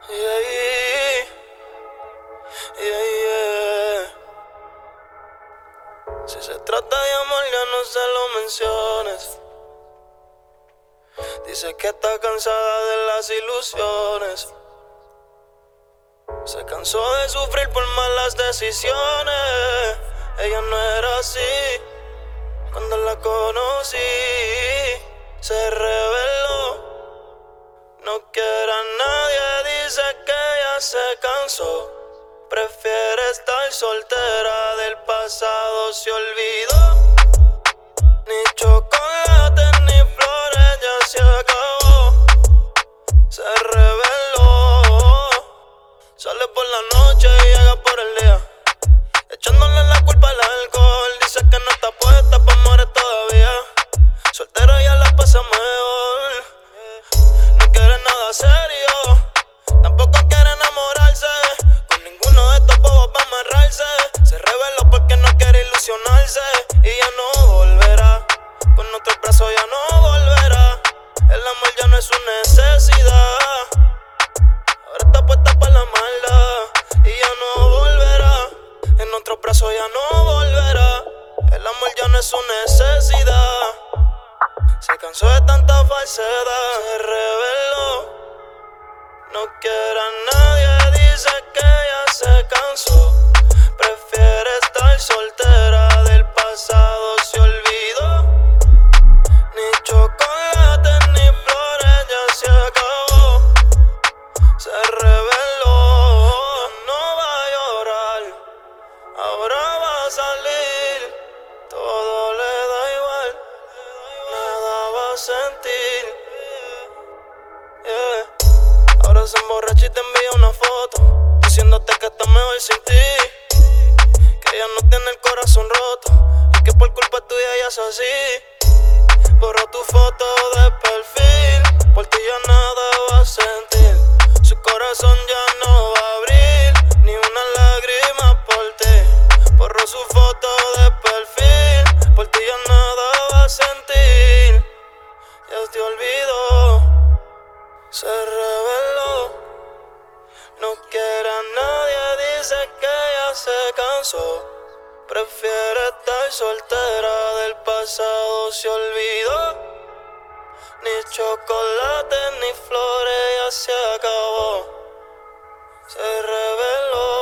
Yeah, yeah, yeah. Si se trata de amor, ya no se lo menciones. Dice que está cansada de las ilusiones. Se cansó de sufrir por malas decisiones. Ella no era así. Cuando la conocí, se reveló. No quiere a nadie, dice que ya se cansó. Prefiere estar soltera, del pasado se olvidó. Ni chocolate ni flores, ya se acabó. Se reveló. Sale por la noche y llega por el día, echándole la culpa al alcohol. Dice que no está puesta pa' amores todavía. Soltera ya la pasa mejor. No quiere nada serio, tampoco quiere enamorarse. Con ninguno de estos bobos va a amarrarse. Se reveló porque no quiere ilusionarse. Y ya no volverá, con otro brazo ya no volverá. El amor ya no es su necesidad. Ahora está puesta para la maldad. Y ya no volverá, en otro brazo ya no volverá. El amor ya no es su necesidad. Se cansó de tanta falsedad. Se reveló. No quiere a nadie, dice que ya se cansó. Prefiere estar soltera, del pasado se olvidó. Ni chocolate ni flores, ya se acabó. Se reveló. No va a llorar, ahora va a salir. Todo le da igual, nada va a sentir. Yeah. Ahora se emborracha y te envía una foto, diciéndote que está mejor sin ti, que ella no tiene el corazón roto y que por culpa tuya ella es así. Borró tu foto de perfil, por ti ya nada va a sentir. Su corazón ya no va a abrir ni una lágrima por ti. Borró su foto de perfil, por ti ya nada va a sentir. Ya te olvidó. Se reveló. No quiere a nadie, dice que ya se cansó. Prefiere estar soltera, del pasado se olvidó. Ni chocolate ni flores, ya se acabó. Se reveló.